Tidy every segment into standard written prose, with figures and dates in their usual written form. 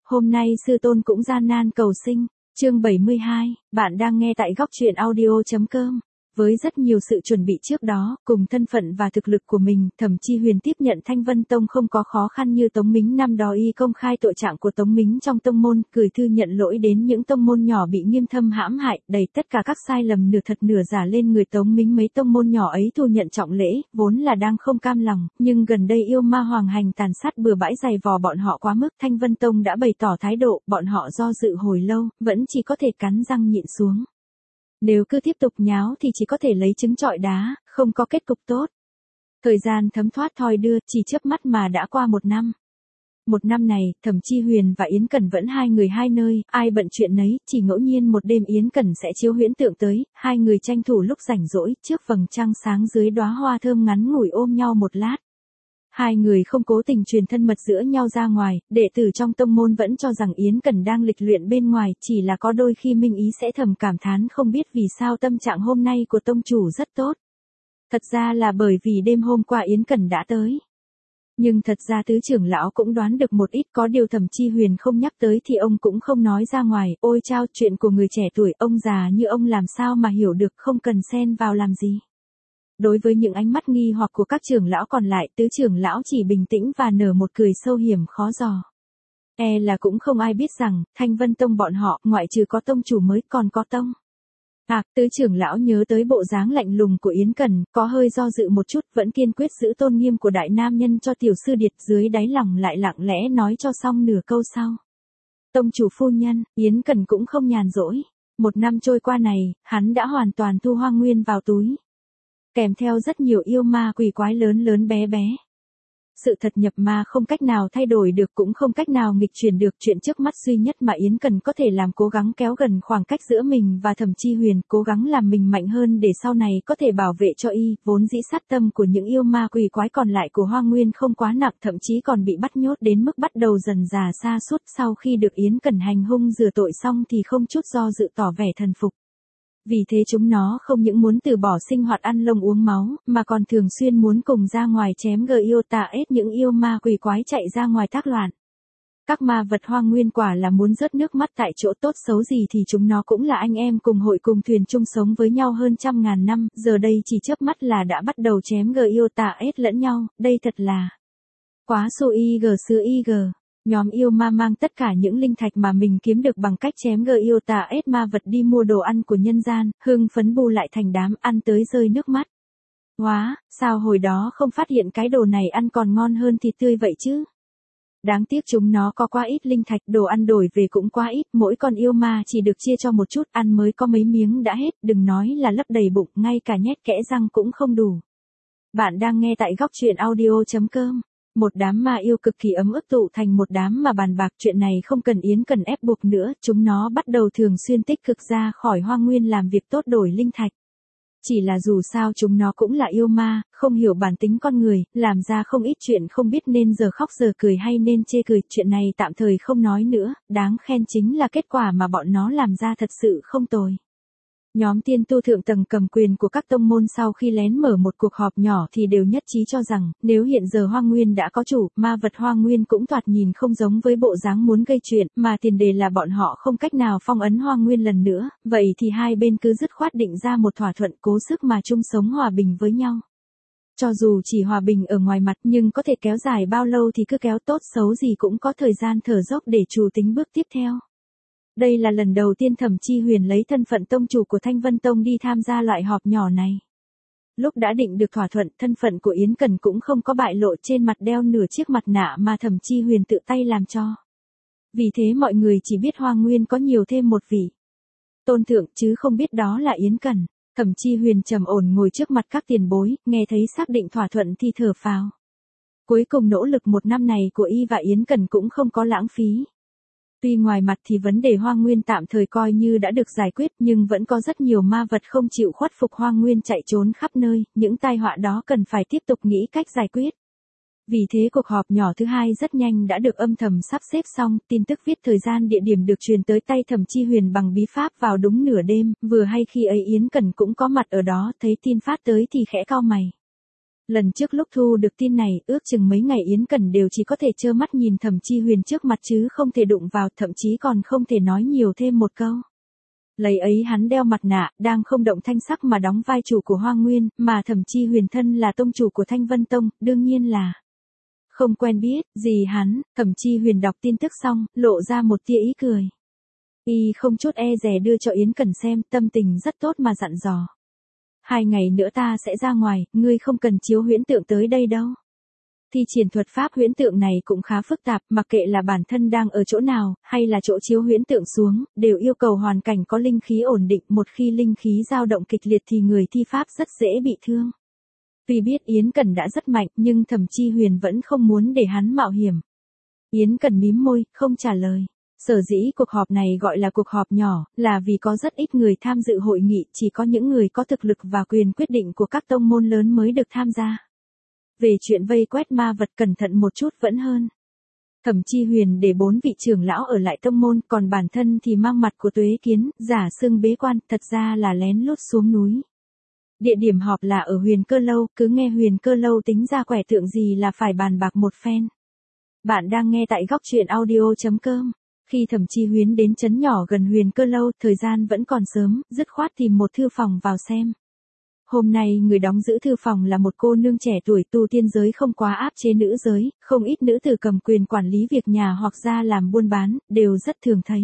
Hôm nay sư tôn cũng gian nan cầu sinh. Chương 72, bạn đang nghe tại góc truyện audio.com. Với rất nhiều sự chuẩn bị trước đó, cùng thân phận và thực lực của mình, Thẩm Chi Huyền tiếp nhận Thanh Vân Tông không có khó khăn như Tống Mính năm đó y công khai tội trạng của Tống Mính trong tông môn, gửi thư nhận lỗi đến những tông môn nhỏ bị nghiêm thâm hãm hại, đẩy tất cả các sai lầm nửa thật nửa giả lên người Tống Mính. Mấy tông môn nhỏ ấy thu nhận trọng lễ, vốn là đang không cam lòng, nhưng gần đây yêu ma hoàng hành tàn sát bừa bãi dày vò bọn họ quá mức, Thanh Vân Tông đã bày tỏ thái độ, bọn họ do dự hồi lâu, vẫn chỉ có thể cắn răng nhịn xuống. Nếu cứ tiếp tục nháo thì chỉ có thể lấy trứng trọi đá, không có kết cục tốt. Thời gian thấm thoát thoi đưa, chỉ chớp mắt mà đã qua 1 năm. 1 năm này, Thẩm Chi Huyền và Yến Cẩn vẫn hai người hai nơi, ai bận chuyện nấy, chỉ ngẫu nhiên một đêm Yến Cẩn sẽ chiếu huyễn tượng tới, hai người tranh thủ lúc rảnh rỗi, trước vầng trăng sáng dưới đóa hoa thơm ngắn ngủi ôm nhau một lát. Hai người không cố tình truyền thân mật giữa nhau ra ngoài, đệ tử trong tông môn vẫn cho rằng Yến Cẩn đang lịch luyện bên ngoài, chỉ là có đôi khi Minh Ý sẽ thầm cảm thán không biết vì sao tâm trạng hôm nay của tông chủ rất tốt. Thật ra là bởi vì đêm hôm qua Yến Cẩn đã tới. Nhưng thật ra tứ trưởng lão cũng đoán được một ít, có điều Thẩm Chi Huyền không nhắc tới thì ông cũng không nói ra ngoài, ôi chao, chuyện của người trẻ tuổi, ông già như ông làm sao mà hiểu được, không cần xen vào làm gì. Đối với những ánh mắt nghi hoặc của các trưởng lão còn lại, tứ trưởng lão chỉ bình tĩnh và nở một cười sâu hiểm khó dò. Là cũng không ai biết rằng, Thanh Vân Tông bọn họ, ngoại trừ có tông chủ mới còn có tông. Tứ trưởng lão nhớ tới bộ dáng lạnh lùng của Yến Cẩn, có hơi do dự một chút, vẫn kiên quyết giữ tôn nghiêm của đại nam nhân cho tiểu sư điệt, dưới đáy lòng lại lặng lẽ nói cho xong nửa câu sau. Tông chủ phu nhân, Yến Cẩn cũng không nhàn rỗi. 1 năm trôi qua này, hắn đã hoàn toàn thu Hoang Nguyên vào túi. Kèm theo rất nhiều yêu ma quỷ quái lớn lớn bé bé. Sự thật nhập ma không cách nào thay đổi được, cũng không cách nào nghịch chuyển được, chuyện trước mắt duy nhất mà Yến Cẩn có thể làm cố gắng kéo gần khoảng cách giữa mình và Thẩm Chi Huyền, cố gắng làm mình mạnh hơn để sau này có thể bảo vệ cho y, vốn dĩ sát tâm của những yêu ma quỷ quái còn lại của Hoang Nguyên không quá nặng, thậm chí còn bị bắt nhốt đến mức bắt đầu dần dà sa sút, sau khi được Yến Cẩn hành hung rửa tội xong thì không chút do dự tỏ vẻ thần phục. Vì thế chúng nó không những muốn từ bỏ sinh hoạt ăn lông uống máu, mà còn thường xuyên muốn cùng ra ngoài chém yêu tà ết những yêu ma quỷ quái chạy ra ngoài tác loạn. Các ma vật Hoang Nguyên quả là muốn rớt nước mắt tại chỗ, tốt xấu gì thì chúng nó cũng là anh em cùng hội cùng thuyền chung sống với nhau hơn 100.000 năm, giờ đây chỉ chớp mắt là đã bắt đầu chém yêu tà ết lẫn nhau, đây thật là quá su xứ ig. Nhóm yêu ma mang tất cả những linh thạch mà mình kiếm được bằng cách chém yêu tà ết ma vật đi mua đồ ăn của nhân gian, hưng phấn bù lại thành đám, ăn tới rơi nước mắt. Hóa, sao hồi đó không phát hiện cái đồ này ăn còn ngon hơn thịt tươi vậy chứ? Đáng tiếc chúng nó có quá ít linh thạch, đồ ăn đổi về cũng quá ít, mỗi con yêu ma chỉ được chia cho một chút, ăn mới có mấy miếng đã hết, đừng nói là lấp đầy bụng, ngay cả nhét kẽ răng cũng không đủ. Bạn đang nghe tại góc truyện audio.com. Một đám ma yêu cực kỳ ấm ức tụ thành một đám mà bàn bạc, chuyện này không cần Yến Cẩn ép buộc nữa, chúng nó bắt đầu thường xuyên tích cực ra khỏi Hoang Nguyên làm việc tốt đổi linh thạch. Chỉ là dù sao chúng nó cũng là yêu ma, không hiểu bản tính con người, làm ra không ít chuyện không biết nên giờ khóc giờ cười hay nên chê cười, chuyện này tạm thời không nói nữa, đáng khen chính là kết quả mà bọn nó làm ra thật sự không tồi. Nhóm tiên tu thượng tầng cầm quyền của các tông môn sau khi lén mở một cuộc họp nhỏ thì đều nhất trí cho rằng, nếu hiện giờ Hoang Nguyên đã có chủ, ma vật Hoang Nguyên cũng thoạt nhìn không giống với bộ dáng muốn gây chuyện, mà tiền đề là bọn họ không cách nào phong ấn Hoang Nguyên lần nữa, vậy thì hai bên cứ dứt khoát định ra một thỏa thuận cố sức mà chung sống hòa bình với nhau. Cho dù chỉ hòa bình ở ngoài mặt nhưng có thể kéo dài bao lâu thì cứ kéo, tốt xấu gì cũng có thời gian thở dốc để chủ tính bước tiếp theo. Đây là lần đầu tiên Thẩm Chi Huyền lấy thân phận tông chủ của Thanh Vân Tông đi tham gia loại họp nhỏ này. Lúc đã định được thỏa thuận, thân phận của Yến Cẩn cũng không có bại lộ, trên mặt đeo nửa chiếc mặt nạ mà Thẩm Chi Huyền tự tay làm cho. Vì thế mọi người chỉ biết Hoang Nguyên có nhiều thêm một vị tôn thượng chứ không biết đó là Yến Cẩn. Thẩm Chi Huyền trầm ổn ngồi trước mặt các tiền bối, nghe thấy xác định thỏa thuận thì thở phào. Cuối cùng nỗ lực 1 năm này của y và Yến Cẩn cũng không có lãng phí. Tuy ngoài mặt thì vấn đề Hoang Nguyên tạm thời coi như đã được giải quyết, nhưng vẫn có rất nhiều ma vật không chịu khuất phục Hoang Nguyên chạy trốn khắp nơi, những tai họa đó cần phải tiếp tục nghĩ cách giải quyết. Vì thế cuộc họp nhỏ thứ hai rất nhanh đã được âm thầm sắp xếp xong, tin tức viết thời gian địa điểm được truyền tới tay Thẩm Chi Huyền bằng bí pháp vào đúng nửa đêm, vừa hay khi ấy Yến Cẩn cũng có mặt ở đó, thấy tin phát tới thì khẽ cau mày. Lần trước lúc thu được tin này, ước chừng mấy ngày Yến Cẩn đều chỉ có thể trơ mắt nhìn Thẩm Chi Huyền trước mặt chứ không thể đụng vào, thậm chí còn không thể nói nhiều thêm một câu. Lấy ấy hắn đeo mặt nạ, đang không động thanh sắc mà đóng vai chủ của Hoa Nguyên, mà Thẩm Chi Huyền thân là tông chủ của Thanh Vân Tông, đương nhiên là không quen biết gì hắn. Thẩm Chi Huyền đọc tin tức xong, lộ ra một tia ý cười. Y không chút e dè đưa cho Yến Cẩn xem, tâm tình rất tốt mà dặn dò. 2 ngày nữa ta sẽ ra ngoài, ngươi không cần chiếu huyễn tượng tới đây đâu. Thi triển thuật pháp huyễn tượng này cũng khá phức tạp, mặc kệ là bản thân đang ở chỗ nào, hay là chỗ chiếu huyễn tượng xuống, đều yêu cầu hoàn cảnh có linh khí ổn định, một khi linh khí dao động kịch liệt thì người thi pháp rất dễ bị thương. Vì biết Yến Cẩn đã rất mạnh, nhưng Thẩm Chi Huyền vẫn không muốn để hắn mạo hiểm. Yến Cẩn mím môi, không trả lời. Sở dĩ cuộc họp này gọi là cuộc họp nhỏ, là vì có rất ít người tham dự hội nghị, chỉ có những người có thực lực và quyền quyết định của các tông môn lớn mới được tham gia. Về chuyện vây quét ma vật cẩn thận một chút vẫn hơn. Thẩm Chi Huyền để 4 vị trưởng lão ở lại tông môn, còn bản thân thì mang mặt của Tuế Kiến, giả xưng bế quan, thật ra là lén lút xuống núi. Địa điểm họp là ở Huyền Cơ Lâu, cứ nghe Huyền Cơ Lâu tính ra quẻ tượng gì là phải bàn bạc một phen. Bạn đang nghe tại góc truyện audio.com. Khi Thẩm Chi Huyền đến trấn nhỏ gần Huyền Cơ Lâu, thời gian vẫn còn sớm, dứt khoát tìm một thư phòng vào xem. Hôm nay người đóng giữ thư phòng là một cô nương trẻ tuổi, tu tiên giới không quá áp chế nữ giới, không ít nữ tử cầm quyền quản lý việc nhà hoặc ra làm buôn bán, đều rất thường thấy.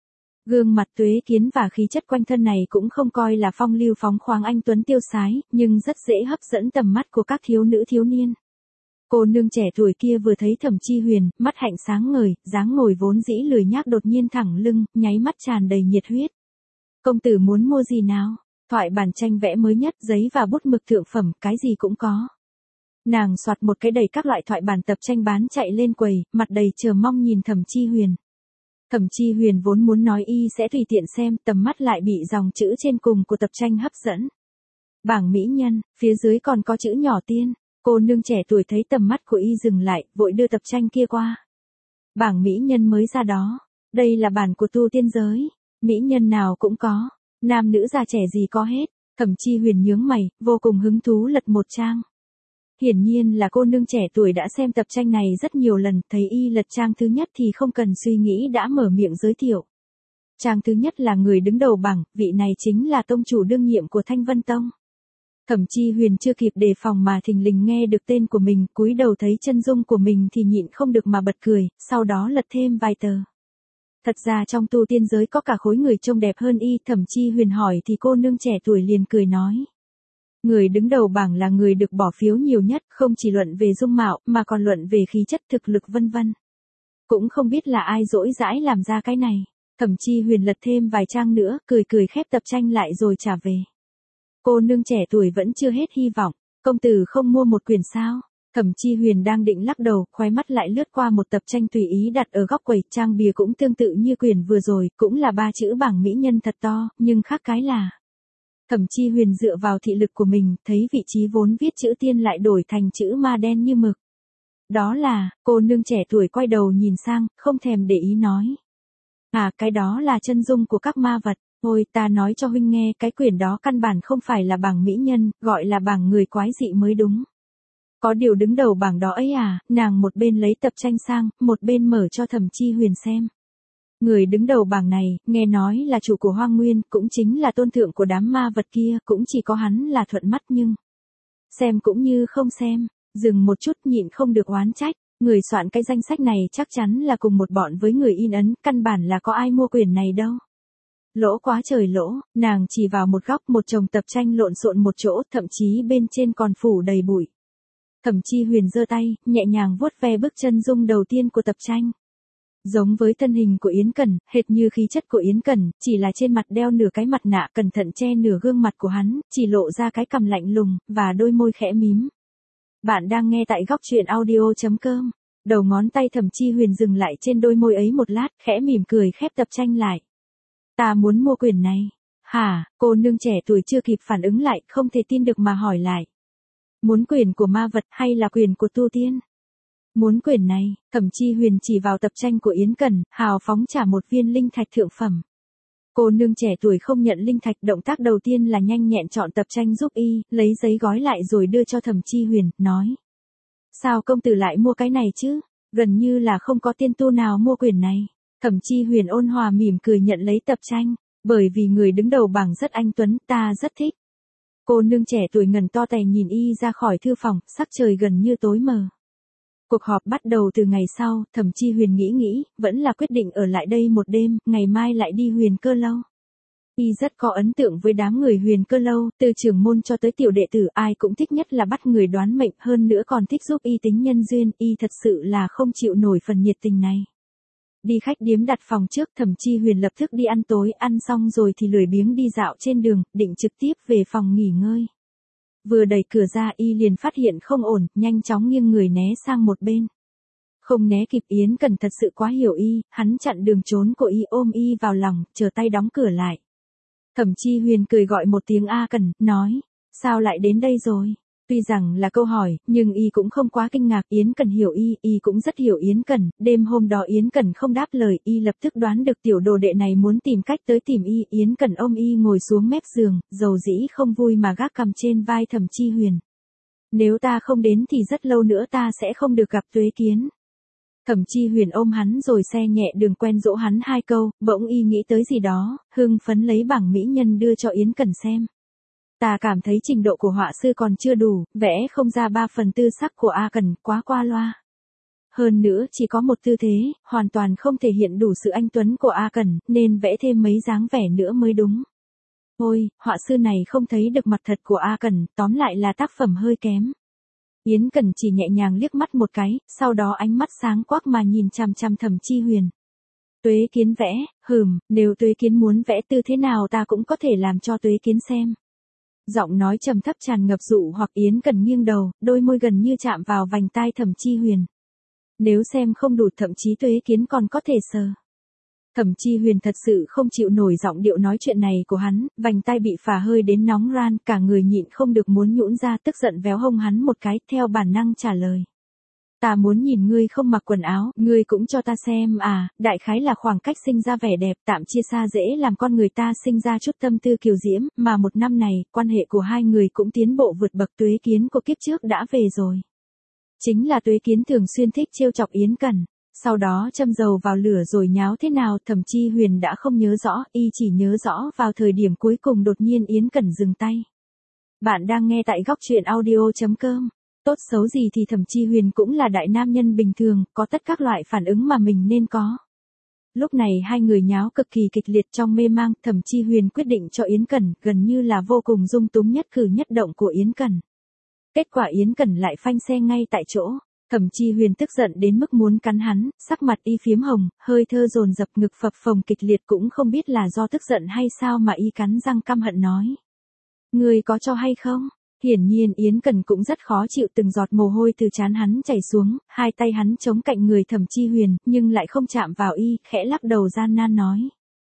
Gương mặt Tuế Kiến và khí chất quanh thân này cũng không coi là phong lưu phóng khoáng anh tuấn tiêu sái, nhưng rất dễ hấp dẫn tầm mắt của các thiếu nữ thiếu niên. Cô nương trẻ tuổi kia vừa thấy Thẩm Chi Huyền, mắt hạnh sáng ngời, dáng ngồi vốn dĩ lười nhác đột nhiên thẳng lưng, nháy mắt tràn đầy nhiệt huyết. Công tử muốn mua gì nào? Thoại bản tranh vẽ mới nhất, giấy và bút mực thượng phẩm, cái gì cũng có. Nàng soạt một cái đầy các loại thoại bản tập tranh bán chạy lên quầy, mặt đầy chờ mong nhìn Thẩm Chi Huyền. Thẩm Chi Huyền vốn muốn nói y sẽ tùy tiện xem, tầm mắt lại bị dòng chữ trên cùng của tập tranh hấp dẫn. Bảng mỹ nhân, phía dưới còn có chữ nhỏ tiên. Cô nương trẻ tuổi thấy tầm mắt của y dừng lại, vội đưa tập tranh kia qua. Bảng mỹ nhân mới ra đó. Đây là bản của tu tiên giới. Mỹ nhân nào cũng có. Nam nữ già trẻ gì có hết. Thẩm Chi Huyền nhướng mày, vô cùng hứng thú lật một trang. Hiển nhiên là cô nương trẻ tuổi đã xem tập tranh này rất nhiều lần, thấy y lật trang thứ nhất thì không cần suy nghĩ đã mở miệng giới thiệu. Trang thứ nhất là người đứng đầu bảng, vị này chính là tông chủ đương nhiệm của Thanh Vân Tông. Thẩm Chi Huyền chưa kịp đề phòng mà thình lình nghe được tên của mình, cúi đầu thấy chân dung của mình thì nhịn không được mà bật cười, sau đó lật thêm vài tờ. Thật ra trong tu tiên giới có cả khối người trông đẹp hơn y, Thẩm Chi Huyền hỏi thì cô nương trẻ tuổi liền cười nói. Người đứng đầu bảng là người được bỏ phiếu nhiều nhất, không chỉ luận về dung mạo, mà còn luận về khí chất thực lực vân vân. Cũng không biết là ai dỗi dãi làm ra cái này. Thẩm Chi Huyền lật thêm vài trang nữa, cười cười khép tập tranh lại rồi trả về. Cô nương trẻ tuổi vẫn chưa hết hy vọng, công tử không mua một quyển sao? Thẩm Chi Huyền đang định lắc đầu, khóe mắt lại lướt qua một tập tranh tùy ý đặt ở góc quầy, trang bìa cũng tương tự như quyển vừa rồi, cũng là 3 chữ bảng mỹ nhân thật to, nhưng khác cái là Thẩm Chi Huyền dựa vào thị lực của mình, thấy vị trí vốn viết chữ tiên lại đổi thành chữ ma đen như mực. Đó là, cô nương trẻ tuổi quay đầu nhìn sang, không thèm để ý nói. À, cái đó là chân dung của các ma vật. Ôi, ta nói cho huynh nghe, cái quyển đó căn bản không phải là bảng mỹ nhân, gọi là bảng người quái dị mới đúng. Có điều đứng đầu bảng đó ấy à, nàng một bên lấy tập tranh sang, một bên mở cho Thẩm Chi Huyền xem. Người đứng đầu bảng này, nghe nói là chủ của Hoang Nguyên, cũng chính là tôn thượng của đám ma vật kia, cũng chỉ có hắn là thuận mắt nhưng xem cũng như không xem, dừng một chút nhịn không được oán trách, người soạn cái danh sách này chắc chắn là cùng một bọn với người in ấn, căn bản là có ai mua quyển này đâu. Lỗ quá trời lỗ, nàng chỉ vào một góc một chồng tập tranh lộn xộn một chỗ, thậm chí bên trên còn phủ đầy bụi. Thẩm Chi Huyền giơ tay, nhẹ nhàng vuốt ve bức chân dung đầu tiên của tập tranh. Giống với thân hình của Yến Cẩn, hệt như khí chất của Yến Cẩn, chỉ là trên mặt đeo nửa cái mặt nạ cẩn thận che nửa gương mặt của hắn, chỉ lộ ra cái cằm lạnh lùng, và đôi môi khẽ mím. Bạn đang nghe tại góc truyện audio.com. Đầu ngón tay Thẩm Chi Huyền dừng lại trên đôi môi ấy một lát, khẽ mỉm cười khép tập tranh lại. Ta muốn mua quyển này. Hả, cô nương trẻ tuổi chưa kịp phản ứng lại, không thể tin được mà hỏi lại. Muốn quyển của ma vật hay là quyển của tu tiên? Muốn quyển này, Thẩm Chi Huyền chỉ vào tập tranh của Yến Cẩn, hào phóng trả một viên linh thạch thượng phẩm. Cô nương trẻ tuổi không nhận linh thạch, động tác đầu tiên là nhanh nhẹn chọn tập tranh giúp y, lấy giấy gói lại rồi đưa cho Thẩm Chi Huyền, nói. Sao công tử lại mua cái này chứ? Gần như là không có tiên tu nào mua quyển này. Thẩm Chi Huyền ôn hòa mỉm cười nhận lấy tập tranh, bởi vì người đứng đầu bảng rất anh tuấn, ta rất thích. Cô nương trẻ tuổi ngần to tè nhìn y ra khỏi thư phòng, sắc trời gần như tối mờ. Cuộc họp bắt đầu từ ngày sau, Thẩm Chi Huyền nghĩ, vẫn là quyết định ở lại đây một đêm, ngày mai lại đi Huyền Cơ Lâu. Y rất có ấn tượng với đám người Huyền Cơ Lâu, từ trưởng môn cho tới tiểu đệ tử, ai cũng thích nhất là bắt người đoán mệnh, hơn nữa còn thích giúp y tính nhân duyên, y thật sự là không chịu nổi phần nhiệt tình này. Đi khách điếm đặt phòng trước, Thẩm Chi Huyền lập tức đi ăn tối, ăn xong rồi thì lười biếng đi dạo trên đường, định trực tiếp về phòng nghỉ ngơi. Vừa đẩy cửa ra y liền phát hiện không ổn, nhanh chóng nghiêng người né sang một bên. Không né kịp, Yến Cần thật sự quá hiểu y, hắn chặn đường trốn của y, ôm y vào lòng, chờ tay đóng cửa lại. Thẩm Chi Huyền cười gọi một tiếng A Cần, nói, sao lại đến đây rồi? Tuy rằng là câu hỏi, nhưng y cũng không quá kinh ngạc, Yến Cần hiểu y cũng rất hiểu Yến Cần, đêm hôm đó Yến Cần không đáp lời, y lập tức đoán được tiểu đồ đệ này muốn tìm cách tới tìm y, Yến Cần ôm y ngồi xuống mép giường, dầu dĩ không vui mà gác cằm trên vai Thẩm Chi Huyền. Nếu ta không đến thì rất lâu nữa ta sẽ không được gặp Tuế Kiến. Thẩm Chi Huyền ôm hắn rồi xe nhẹ đường quen dỗ hắn hai câu, bỗng y nghĩ tới gì đó, hưng phấn lấy bảng mỹ nhân đưa cho Yến Cần xem. Ta cảm thấy trình độ của họa sư còn chưa đủ, vẽ không ra 3/4 sắc của A Cần, quá qua loa. Hơn nữa chỉ có một tư thế, hoàn toàn không thể hiện đủ sự anh tuấn của A Cần, nên vẽ thêm mấy dáng vẻ nữa mới đúng. Ôi, họa sư này không thấy được mặt thật của A Cần, tóm lại là tác phẩm hơi kém. Yến Cần chỉ nhẹ nhàng liếc mắt một cái, sau đó ánh mắt sáng quắc mà nhìn chằm chằm Thẩm Chi Huyền. Tuế Kiến vẽ, nếu Tuế Kiến muốn vẽ tư thế nào ta cũng có thể làm cho Tuế Kiến xem. Giọng nói trầm thấp tràn ngập dụ hoặc, Yến Cần nghiêng đầu, đôi môi gần như chạm vào vành tai Thẩm Chi Huyền. Nếu xem không đủ thậm chí Tuế Kiến còn có thể sờ. Thẩm Chi Huyền thật sự không chịu nổi giọng điệu nói chuyện này của hắn, vành tai bị phả hơi đến nóng ran, cả người nhịn không được muốn nhũn ra, tức giận véo hông hắn một cái, theo bản năng trả lời. Ta muốn nhìn ngươi không mặc quần áo, ngươi cũng cho ta xem à, đại khái là khoảng cách sinh ra vẻ đẹp, tạm chia xa dễ làm con người ta sinh ra chút tâm tư kiều diễm, mà một năm này, quan hệ của hai người cũng tiến bộ vượt bậc. Tuế Kiến của kiếp trước đã về rồi. Chính là Tuế Kiến thường xuyên thích trêu chọc Yến Cần, sau đó châm dầu vào lửa rồi nháo thế nào Thẩm Chi Huyền đã không nhớ rõ, y chỉ nhớ rõ vào thời điểm cuối cùng đột nhiên Yến Cần dừng tay. Bạn đang nghe tại góc truyện audio.com. Tốt xấu gì thì Thẩm Chi Huyền cũng là đại nam nhân bình thường, có tất các loại phản ứng mà mình nên có. Lúc này hai người nháo cực kỳ kịch liệt, trong mê mang, Thẩm Chi Huyền quyết định cho Yến Cần, gần như là vô cùng dung túng nhất cử nhất động của Yến Cần. Kết quả Yến Cần lại phanh xe ngay tại chỗ. Thẩm Chi Huyền tức giận đến mức muốn cắn hắn, sắc mặt y phiếm hồng, hơi thơ dồn dập, ngực phập phồng kịch liệt, cũng không biết là do tức giận hay sao mà y cắn răng căm hận nói. Ngươi có cho hay không? Hiển nhiên Yến Cần cũng rất khó chịu, từng giọt mồ hôi từ trán hắn chảy xuống, hai tay hắn chống cạnh người Thẩm Chi Huyền, nhưng lại không chạm vào y, khẽ lắc đầu gian nan nói.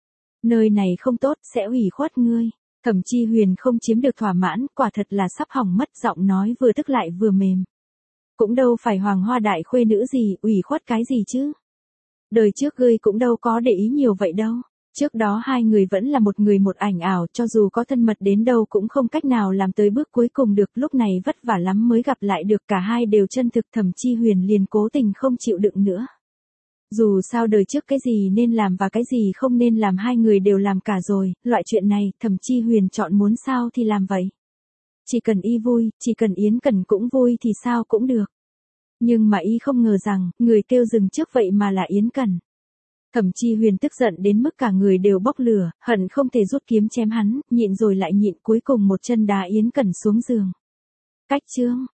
Nơi này không tốt, sẽ ủy khuất ngươi. Thẩm Chi Huyền không chiếm được thỏa mãn, quả thật là sắp hỏng mất, giọng nói vừa tức lại vừa mềm. Cũng đâu phải hoàng hoa đại khuê nữ gì, ủy khuất cái gì chứ. Đời trước ngươi cũng đâu có để ý nhiều vậy đâu. Trước đó hai người vẫn là một người một ảnh ảo, cho dù có thân mật đến đâu cũng không cách nào làm tới bước cuối cùng được, lúc này vất vả lắm mới gặp lại được, cả hai đều chân thực. Thẩm Chi Huyền liền cố tình không chịu đựng nữa. Dù sao đời trước cái gì nên làm và cái gì không nên làm hai người đều làm cả rồi, loại chuyện này, Thẩm Chi Huyền chọn muốn sao thì làm vậy. Chỉ cần y vui, chỉ cần Yến Cần cũng vui thì sao cũng được. Nhưng mà y không ngờ rằng, người kêu dừng trước vậy mà là Yến Cần. Thẩm Chi Huyền tức giận đến mức cả người đều bốc lửa, hận không thể rút kiếm chém hắn, nhịn rồi lại nhịn, cuối cùng một chân đá Yến Cần xuống giường. Cách chương